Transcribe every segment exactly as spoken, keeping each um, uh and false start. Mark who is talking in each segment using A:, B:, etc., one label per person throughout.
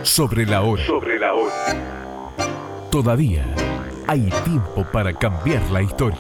A: Sobre la hora.
B: Sobre la hora.
A: Todavía hay tiempo para cambiar la historia.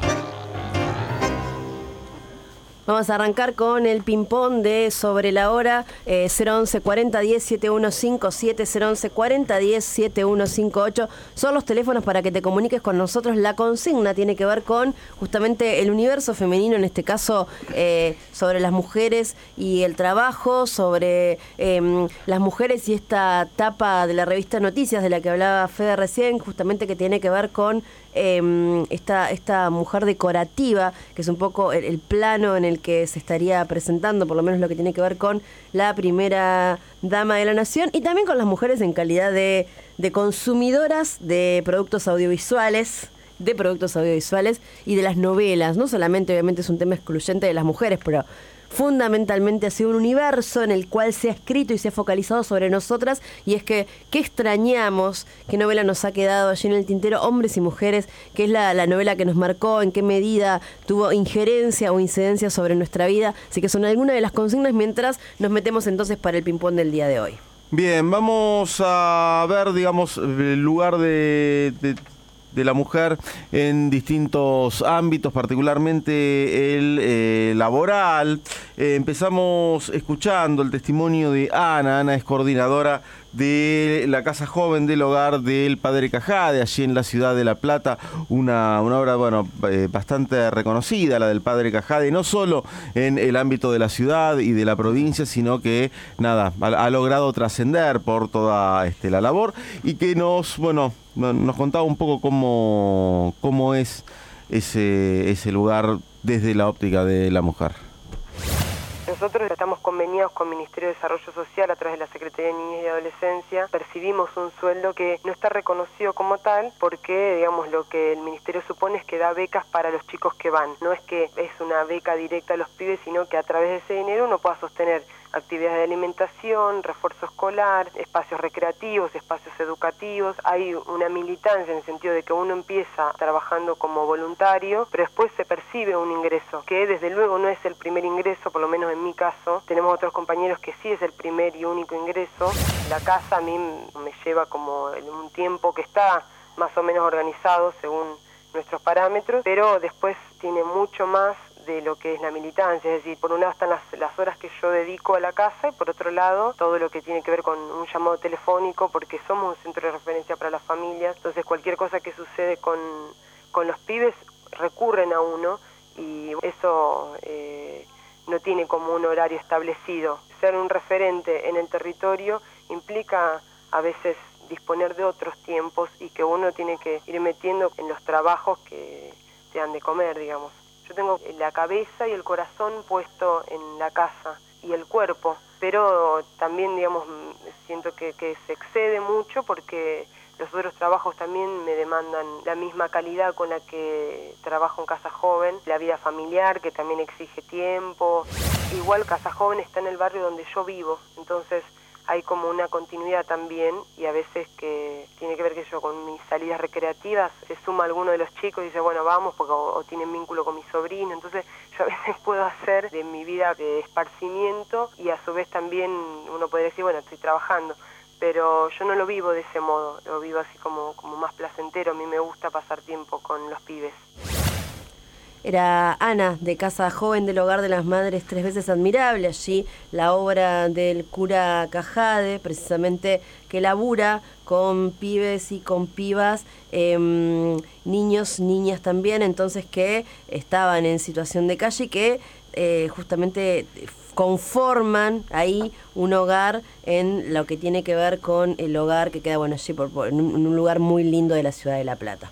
C: Vamos a arrancar con el ping-pong de Sobre la Hora, eh, cero once cuarenta diez setenta y uno cincuenta y siete, cero once cuarenta diez setenta y uno cincuenta y ocho. Son los teléfonos para que te comuniques con nosotros. La consigna tiene que ver con justamente el universo femenino, en este caso eh, sobre las mujeres y el trabajo, sobre eh, las mujeres y esta tapa de la revista Noticias de la que hablaba Fede recién, justamente que tiene que ver con eh, esta, esta mujer decorativa, que es un poco el, el plano en el que se estaría presentando, por lo menos lo que tiene que ver con la primera dama de la nación, y también con las mujeres en calidad de, de consumidoras de productos audiovisuales, de productos audiovisuales y de las novelas. No solamente, obviamente, es un tema excluyente de las mujeres, pero fundamentalmente ha sido un universo en el cual se ha escrito y se ha focalizado sobre nosotras, y es que, ¿qué extrañamos? ¿Qué novela nos ha quedado allí en el tintero? Hombres y Mujeres, que es la, la novela que nos marcó, en qué medida tuvo injerencia o incidencia sobre nuestra vida. Así que son algunas de las consignas mientras nos metemos entonces para el ping-pong del día de hoy.
D: Bien, vamos a ver, digamos, el lugar de... de... de la mujer en distintos ámbitos, particularmente el eh, laboral. Eh, empezamos escuchando el testimonio de Ana. Ana es coordinadora de la Casa Joven del Hogar del Padre Cajade, allí en la ciudad de La Plata, una, una obra bueno eh, bastante reconocida, la del Padre Cajade, no solo en el ámbito de la ciudad y de la provincia, sino que nada, ha, ha logrado trascender por toda este, la labor, y que nos, bueno, nos contaba un poco cómo, cómo es ese, ese lugar desde la óptica de la mujer.
E: Nosotros estamos conveniados con el Ministerio de Desarrollo Social a través de la Secretaría de Niñez y Adolescencia. Percibimos un sueldo que no está reconocido como tal porque, digamos, lo que el Ministerio supone es que da becas para los chicos que van. No es que es una beca directa a los pibes, sino que a través de ese dinero uno pueda sostener actividades de alimentación, refuerzo escolar, espacios recreativos, espacios educativos. Hay una militancia en el sentido de que uno empieza trabajando como voluntario, pero después se percibe un ingreso, que desde luego no es el primer ingreso, por lo menos en mi caso. Tenemos otros compañeros que sí es el primer y único ingreso. La casa a mí me lleva como un tiempo que está más o menos organizado según nuestros parámetros, pero después tiene mucho más de lo que es la militancia. Es decir, por un lado están las, las horas que yo dedico a la casa, y por otro lado todo lo que tiene que ver con un llamado telefónico, porque somos un centro de referencia para las familias. Entonces cualquier cosa que sucede con, con los pibes recurren a uno, y eso eh, no tiene como un horario establecido. Ser un referente en el territorio implica a veces disponer de otros tiempos, y que uno tiene que ir metiendo en los trabajos que te dan de comer, digamos. Yo tengo la cabeza y el corazón puesto en la casa y el cuerpo, pero también, digamos, siento que, que se excede mucho porque los otros trabajos también me demandan la misma calidad con la que trabajo en Casa Joven, la vida familiar, que también exige tiempo. Igual Casa Joven está en el barrio donde yo vivo, entonces hay como una continuidad también, y a veces que tiene que ver que yo con mis salidas recreativas se suma alguno de los chicos y dice, bueno, vamos, porque o, o tienen vínculo con mi sobrino. Entonces yo a veces puedo hacer de mi vida de esparcimiento, y a su vez también uno puede decir, bueno, estoy trabajando, pero yo no lo vivo de ese modo, lo vivo así como, como más placentero. A mí me gusta pasar tiempo con los pibes.
C: Era Ana, de Casa Joven del Hogar de las Madres Tres Veces Admirable, allí la obra del cura Cajade, precisamente, que labura con pibes y con pibas, eh, niños, niñas también, entonces que estaban en situación de calle y que eh, justamente conforman ahí un hogar en lo que tiene que ver con el hogar que queda, bueno, allí por, por, en, un, en un lugar muy lindo de la ciudad de La Plata.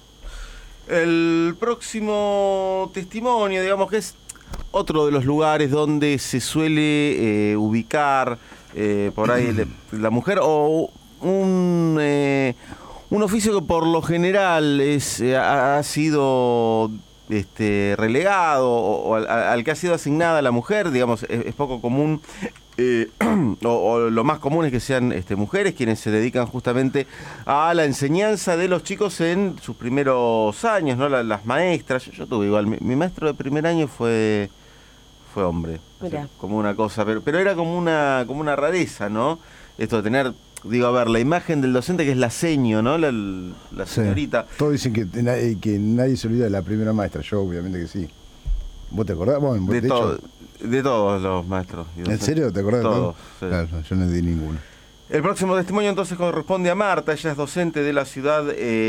D: El próximo testimonio, digamos que es otro de los lugares donde se suele eh, ubicar eh, por ahí la, la mujer, o un, eh, un oficio que por lo general es, eh, ha, ha sido este, relegado, o, o al, al que ha sido asignada la mujer. Digamos, es, es poco común. Eh, o, o lo más común es que sean este, mujeres quienes se dedican justamente a la enseñanza de los chicos en sus primeros años, ¿no? La, las maestras, yo, yo tuve igual, mi, mi maestro de primer año fue fue hombre, o sea, como una cosa, pero, pero era como una como una rareza, ¿no? Esto de tener digo, a ver, la imagen del docente que es la seño, ¿no? La, la señorita.
B: Sí. Todos dicen que, que nadie se olvida de la primera maestra, yo obviamente que sí. ¿Vos te acordás? Bueno,
D: de,
B: de,
D: to
B: hecho,
D: de todos los maestros.
B: ¿En serio? ¿Te acordás
D: todos,
B: de todos?
D: Sí.
B: Claro, yo no di ninguno.
D: El próximo testimonio entonces corresponde a Marta, ella es docente de la ciudad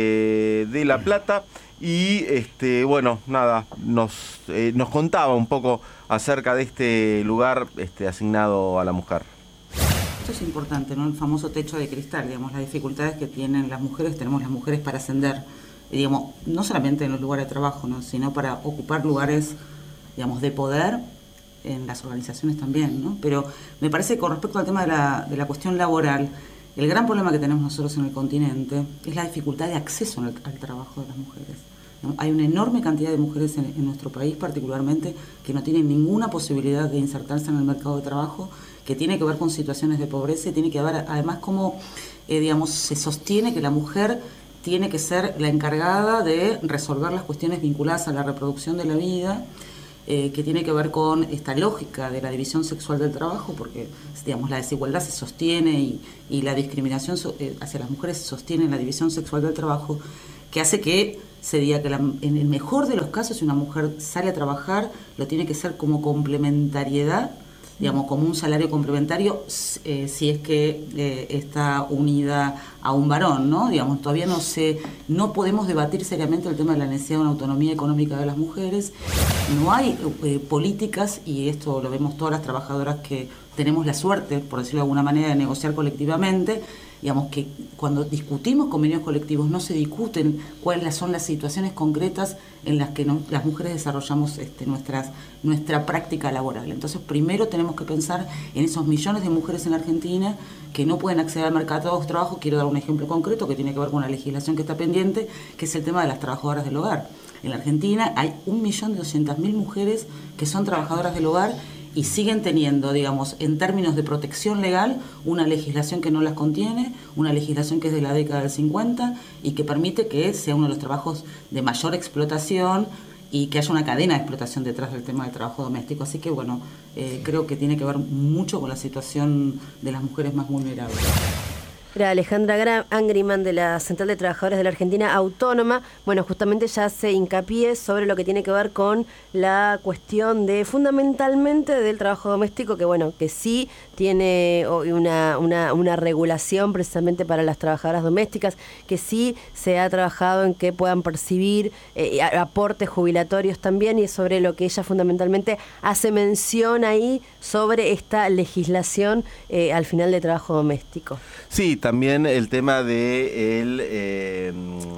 D: eh, de La Plata y este bueno, nada, nos, eh, nos contaba un poco acerca de este lugar este, asignado a la mujer.
F: Esto es importante, ¿no? El famoso techo de cristal, digamos, las dificultades que tienen las mujeres, tenemos las mujeres para ascender, digamos, no solamente en los lugares de trabajo, ¿no? Sino para ocupar lugares, digamos, de poder en las organizaciones también, ¿no? Pero me parece que con respecto al tema de la, de la cuestión laboral, el gran problema que tenemos nosotros en el continente es la dificultad de acceso al, al trabajo de las mujeres, ¿no? Hay una enorme cantidad de mujeres en, en nuestro país particularmente que no tienen ninguna posibilidad de insertarse en el mercado de trabajo, que tiene que ver con situaciones de pobreza y tiene que ver además cómo, eh, digamos, se sostiene que la mujer tiene que ser la encargada de resolver las cuestiones vinculadas a la reproducción de la vida, Eh, que tiene que ver con esta lógica de la división sexual del trabajo, porque digamos, la desigualdad se sostiene y, y la discriminación so, eh, hacia las mujeres se sostiene en la división sexual del trabajo, que hace que se diga que la, en el mejor de los casos, si una mujer sale a trabajar, lo tiene que ser como complementariedad, digamos, como un salario complementario, eh, si es que eh, está unida a un varón, ¿no? Digamos, todavía no se, no podemos debatir seriamente el tema de la necesidad de una autonomía económica de las mujeres. No hay eh, políticas, y esto lo vemos todas las trabajadoras que tenemos la suerte, por decirlo de alguna manera, de negociar colectivamente, digamos que cuando discutimos convenios colectivos no se discuten cuáles son las situaciones concretas en las que no, las mujeres desarrollamos este, nuestras, nuestra práctica laboral. Entonces, primero tenemos que pensar en esos millones de mujeres en Argentina que no pueden acceder al mercado de trabajo. Quiero dar un ejemplo concreto que tiene que ver con la legislación que está pendiente, que es el tema de las trabajadoras del hogar. En la Argentina hay un millón doscientas mil mujeres que son trabajadoras del hogar y siguen teniendo, digamos, en términos de protección legal, una legislación que no las contiene, una legislación que es de la década del cincuenta y que permite que sea uno de los trabajos de mayor explotación y que haya una cadena de explotación detrás del tema del trabajo doméstico. Así que, bueno, eh, creo que tiene que ver mucho con la situación de las mujeres más vulnerables.
C: Era Alejandra Angriman de la Central de Trabajadores de la Argentina Autónoma. Bueno, justamente ya hace hincapié sobre lo que tiene que ver con la cuestión de, fundamentalmente, del trabajo doméstico, que bueno, que sí tiene una, una, una regulación precisamente para las trabajadoras domésticas, que sí se ha trabajado en que puedan percibir eh, aportes jubilatorios también, y sobre lo que ella fundamentalmente hace mención ahí sobre esta legislación eh, al final de trabajo doméstico.
D: Sí, también el tema de el, eh,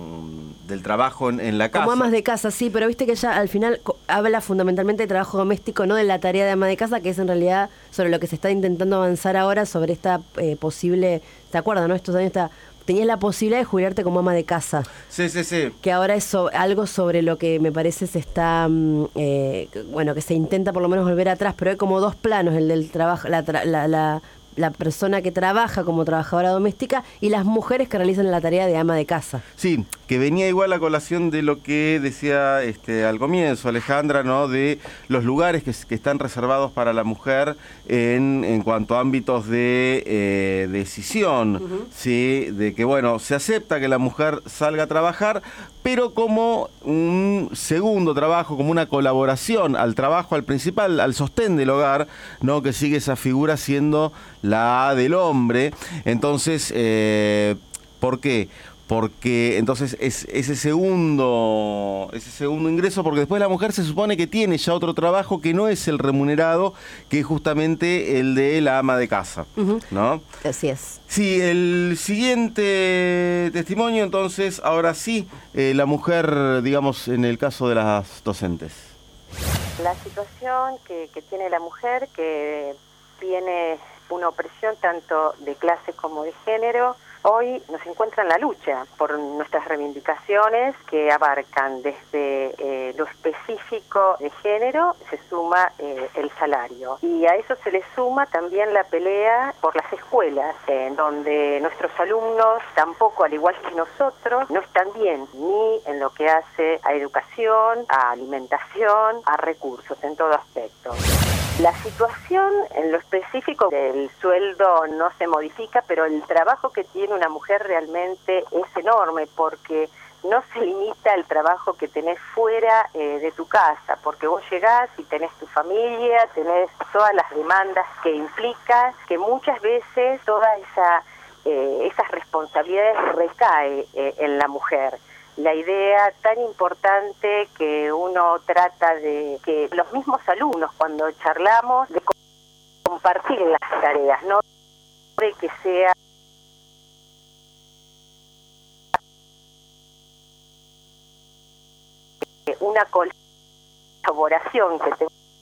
D: del trabajo en, en la casa.
C: Como amas de casa, sí, pero viste que ella al final habla fundamentalmente de trabajo doméstico, no de la tarea de ama de casa, que es en realidad sobre lo que se está intentando avanzar ahora, sobre esta eh, posible, ¿te acuerdas, no? Estos años está, tenías la posibilidad de jubilarte como ama de casa.
D: Sí, sí, sí.
C: Que ahora es so, algo sobre lo que me parece se está, eh, bueno, que se intenta por lo menos volver atrás, pero hay como dos planos, el del trabajo, la, la, la la persona que trabaja como trabajadora doméstica y las mujeres que realizan la tarea de ama de casa.
D: Sí, que venía igual a colación de lo que decía este, al comienzo Alejandra, ¿no? De los lugares que, que están reservados para la mujer en, en cuanto a ámbitos de eh, decisión, uh-huh. ¿Sí? De que, bueno, se acepta que la mujer salga a trabajar, pero como un segundo trabajo, como una colaboración al trabajo, al principal, al sostén del hogar, ¿no? Que sigue esa figura siendo la del hombre. Entonces, eh, ¿por qué? Porque entonces es ese segundo, ese segundo ingreso, porque después la mujer se supone que tiene ya otro trabajo que no es el remunerado, que es justamente el de la ama de casa, uh-huh. ¿no?
C: Así es.
D: Sí, el siguiente testimonio, entonces, ahora sí, eh, la mujer, digamos, en el caso de las docentes.
G: La situación que, que tiene la mujer, que tiene una opresión tanto de clase como de género, hoy nos encuentra en la lucha por nuestras reivindicaciones que abarcan desde eh, lo específico de género, se suma eh, el salario. Y a eso se le suma también la pelea por las escuelas, eh, en donde nuestros alumnos tampoco, al igual que nosotros, no están bien ni en lo que hace a educación, a alimentación, a recursos, en todo aspecto. La situación en lo específico del sueldo no se modifica, pero el trabajo que tiene una mujer realmente es enorme porque no se limita al trabajo que tenés fuera eh, de tu casa, porque vos llegás y tenés tu familia, tenés todas las demandas que implica, que muchas veces toda esa eh, esas responsabilidades recae eh, en la mujer. La idea tan importante que uno trata de que los mismos alumnos cuando charlamos de compartir las tareas, no de que sea una colaboración que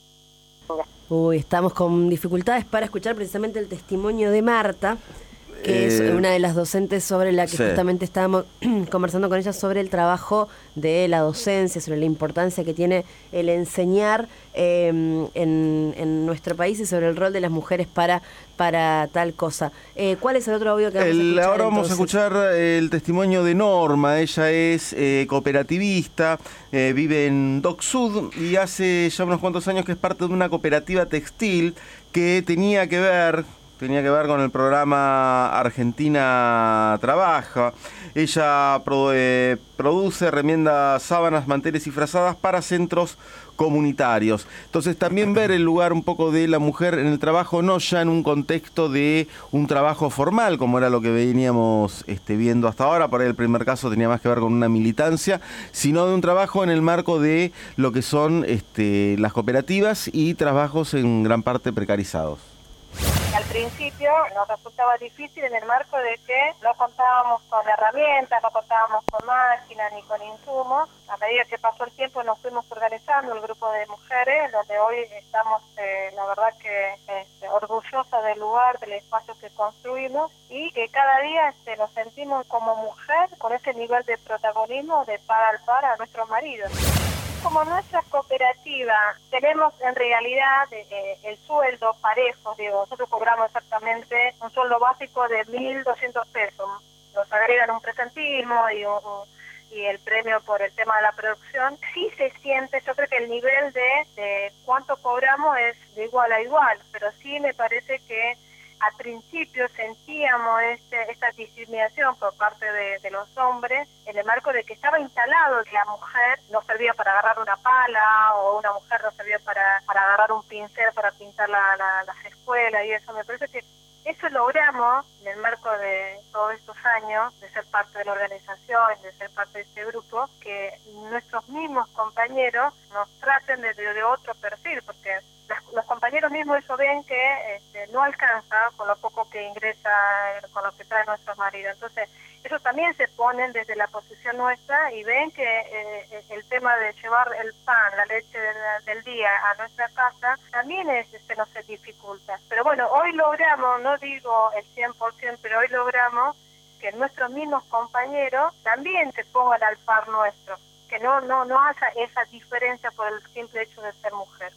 G: tenga.
C: Uy, estamos con dificultades para escuchar precisamente el testimonio de Marta, que eh, es una de las docentes sobre la que sí. justamente estábamos conversando con ella sobre el trabajo de la docencia, sobre la importancia que tiene el enseñar eh, en, en nuestro país y sobre el rol de las mujeres para, para tal cosa. Eh, ¿Cuál es el otro audio que vamos
D: el,
C: a escuchar?
D: Ahora vamos
C: entonces?
D: a escuchar el testimonio de Norma. Ella es eh, cooperativista, eh, vive en Dock Sud y hace ya unos cuantos años que es parte de una cooperativa textil que tenía que ver... tenía que ver con el programa Argentina Trabaja. Ella pro, eh, produce, remienda sábanas, manteles y frazadas para centros comunitarios. Entonces también ver el lugar un poco de la mujer en el trabajo, no ya en un contexto de un trabajo formal, como era lo que veníamos este, viendo hasta ahora, por ahí el primer caso tenía más que ver con una militancia, sino de un trabajo en el marco de lo que son este, las cooperativas y trabajos en gran parte precarizados.
H: Al principio nos resultaba difícil en el marco de que no contábamos con herramientas, no contábamos con máquinas ni con insumos. A medida que pasó el tiempo nos fuimos organizando el grupo de mujeres, donde hoy estamos, eh, la verdad que este, orgullosas del lugar, del espacio que construimos y que cada día este, nos sentimos como mujer con ese nivel de protagonismo de par al par a nuestros maridos. Como nuestra cooperativa tenemos en realidad eh, el sueldo parejo, digo, nosotros cobramos exactamente un sueldo básico de mil doscientos pesos, nos agregan un presentismo y, un, y el premio por el tema de la producción. Sí se siente, yo creo que el nivel de, de cuánto cobramos es de igual a igual, pero sí me parece que al principio sentíamos este, esta discriminación por parte de, de los hombres en el marco de que estaba instalado que la mujer no servía para agarrar una pala o una mujer no servía para, para agarrar un pincel para pintar la, la, las escuelas y eso. Me parece que eso logramos en el marco de todos estos años de ser parte de la organización, de ser parte de este grupo, que nuestros mismos compañeros nos traten desde de otro perfil, porque los compañeros mismos eso ven que este, no alcanza con lo poco que ingresa, con lo que traen nuestros maridos. Entonces, eso también se ponen desde la posición nuestra y ven que eh, el tema de llevar el pan, la leche de, del día a nuestra casa, también es, se nos dificulta. Pero bueno, hoy logramos, no digo el cien por ciento, pero hoy logramos que nuestros mismos compañeros también se pongan al par nuestro, que no, no, no haya esa diferencia por el simple hecho de ser mujer.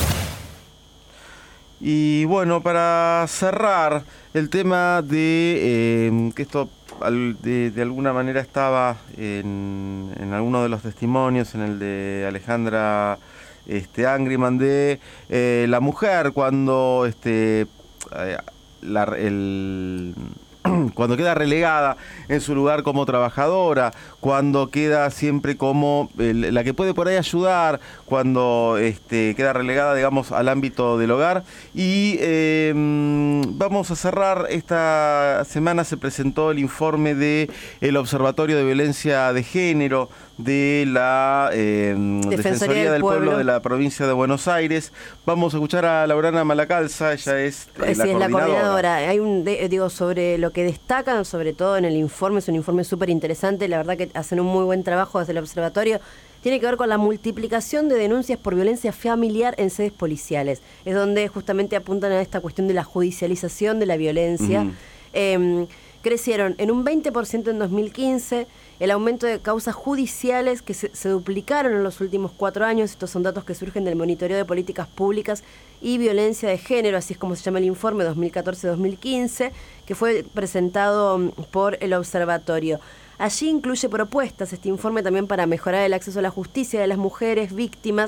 D: Y bueno, para cerrar el tema de eh, que esto de, de alguna manera estaba en, en alguno de los testimonios, en el de Alejandra este, Angriman, de eh, la mujer cuando este, eh, la, el... cuando queda relegada en su lugar como trabajadora, cuando queda siempre como el, la que puede por ahí ayudar, cuando este, queda relegada, digamos, al ámbito del hogar. Y eh, vamos a cerrar, esta semana se presentó el informe de el Observatorio de Violencia de Género de la eh, Defensoría, Defensoría del, del Pueblo. Pueblo de la provincia de Buenos Aires. Vamos a escuchar a Laurana Malacalza, ella es, eh,
C: sí,
D: la,
C: es
D: coordinadora.
C: la coordinadora. Hay un, de, digo, sobre lo que destacan, sobre todo en el informe, es un informe súper interesante, la verdad que hacen un muy buen trabajo desde el observatorio. Tiene que ver con la multiplicación de denuncias por violencia familiar en sedes policiales. Es donde justamente apuntan a esta cuestión de la judicialización de la violencia. Uh-huh. Eh, crecieron en un veinte por ciento en dos mil quince, el aumento de causas judiciales que se, se duplicaron en los últimos cuatro años. Estos son datos que surgen del Monitoreo de Políticas Públicas y Violencia de Género, así es como se llama el informe dos mil catorce dos mil quince, que fue presentado por el observatorio. Allí incluye propuestas, este informe también para mejorar el acceso a la justicia de las mujeres víctimas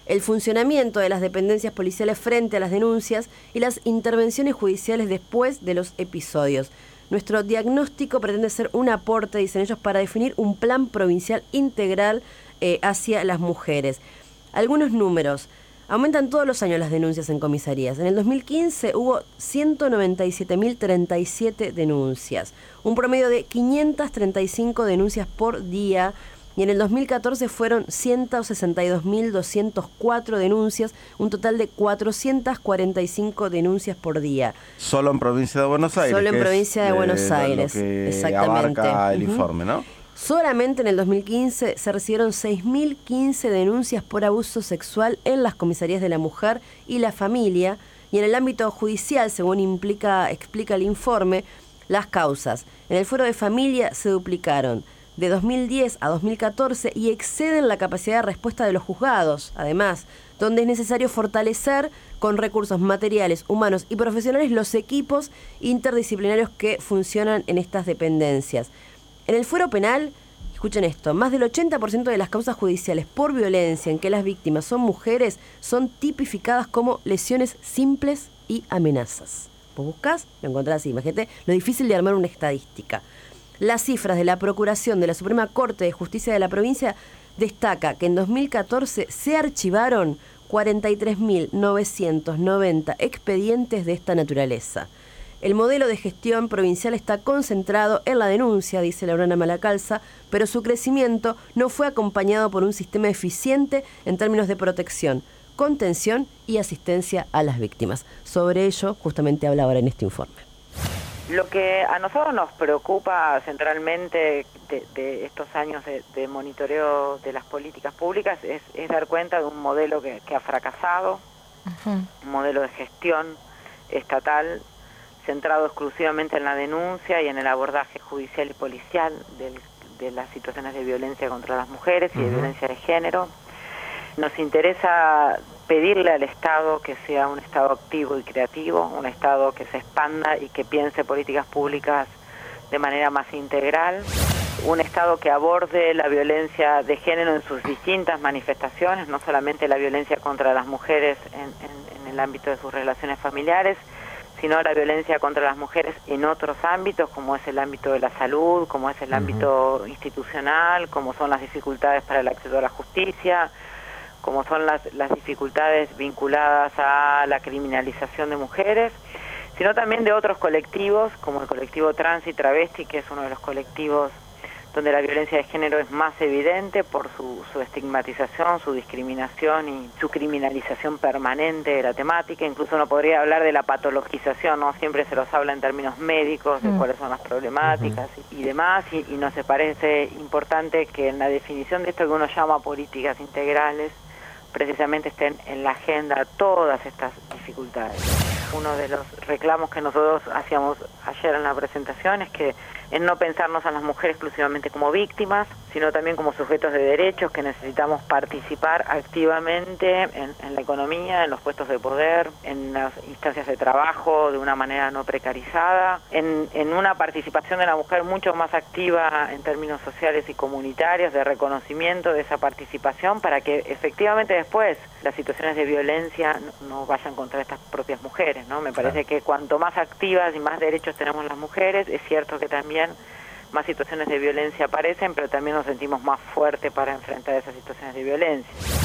C: el funcionamiento de las dependencias policiales frente a las denuncias y las intervenciones judiciales después de los episodios. Nuestro diagnóstico pretende ser un aporte, dicen ellos, para definir un plan provincial integral eh, hacia las mujeres. Algunos números. Aumentan todos los años las denuncias en comisarías. En el dos mil quince hubo ciento noventa y siete mil treinta y siete denuncias, un promedio de quinientas treinta y cinco denuncias por día, y en el dos mil catorce fueron ciento sesenta y dos mil doscientas cuatro denuncias, un total de cuatrocientas cuarenta y cinco denuncias por día.
D: Solo en provincia de Buenos Aires.
C: Solo en provincia de, de Buenos Aires,
D: lo que
C: exactamente.
D: Abarca el
C: uh-huh.
D: informe, ¿no?
C: Solamente en el dos mil quince se recibieron seis mil quince denuncias por abuso sexual en las comisarías de la mujer y la familia, y en el ámbito judicial, según implica, explica el informe, las causas en el fuero de familia se duplicaron de dos mil diez a dos mil catorce y exceden la capacidad de respuesta de los juzgados, además, donde es necesario fortalecer con recursos materiales, humanos y profesionales los equipos interdisciplinarios que funcionan en estas dependencias. En el fuero penal, escuchen esto, más del ochenta por ciento de las causas judiciales por violencia en que las víctimas son mujeres son tipificadas como lesiones simples y amenazas. Vos buscás, lo encontrás, imagínate lo difícil de armar una estadística. Las cifras de la Procuración de la Suprema Corte de Justicia de la provincia destaca que en dos mil catorce se archivaron cuarenta y tres mil novecientos noventa expedientes de esta naturaleza. El modelo de gestión provincial está concentrado en la denuncia, dice Laurana Malacalza, pero su crecimiento no fue acompañado por un sistema eficiente en términos de protección, contención y asistencia a las víctimas. Sobre ello, justamente habla ahora en este informe.
I: Lo que a nosotros nos preocupa centralmente de, de estos años de, de monitoreo de las políticas públicas es, es dar cuenta de un modelo que, que ha fracasado, uh-huh. un modelo de gestión estatal centrado exclusivamente en la denuncia y en el abordaje judicial y policial del, de las situaciones de violencia contra las mujeres y uh-huh. de violencia de género. Nos interesa pedirle al Estado que sea un Estado activo y creativo, un Estado que se expanda y que piense políticas públicas de manera más integral, un Estado que aborde la violencia de género en sus distintas manifestaciones, no solamente la violencia contra las mujeres en, en, en el ámbito de sus relaciones familiares, sino la violencia contra las mujeres en otros ámbitos, como es el ámbito de la salud, como es el uh-huh. ámbito institucional, como son las dificultades para el acceso a la justicia, como son las, las dificultades vinculadas a la criminalización de mujeres, sino también de otros colectivos, como el colectivo trans y travesti, que es uno de los colectivos donde la violencia de género es más evidente por su, su estigmatización, su discriminación y su criminalización permanente de la temática. Incluso uno podría hablar de la patologización, ¿no? Siempre se los habla en términos médicos, de mm. cuáles son las problemáticas uh-huh. y, y demás, y, y nos parece importante que en la definición de esto que uno llama políticas integrales, precisamente estén en la agenda todas estas dificultades. Uno de los reclamos que nosotros hacíamos ayer en la presentación es que en no pensarnos a las mujeres exclusivamente como víctimas, sino también como sujetos de derechos, que necesitamos participar activamente en, en la economía, en los puestos de poder, en las instancias de trabajo de una manera no precarizada, en, en una participación de la mujer mucho más activa en términos sociales y comunitarios, de reconocimiento de esa participación para que efectivamente después las situaciones de violencia no, no vayan contra estas propias mujeres, ¿no? Me parece que cuanto más activas y más derechos tenemos las mujeres, es cierto que también más situaciones de violencia aparecen, pero también nos sentimos más fuertes para enfrentar esas situaciones de violencia.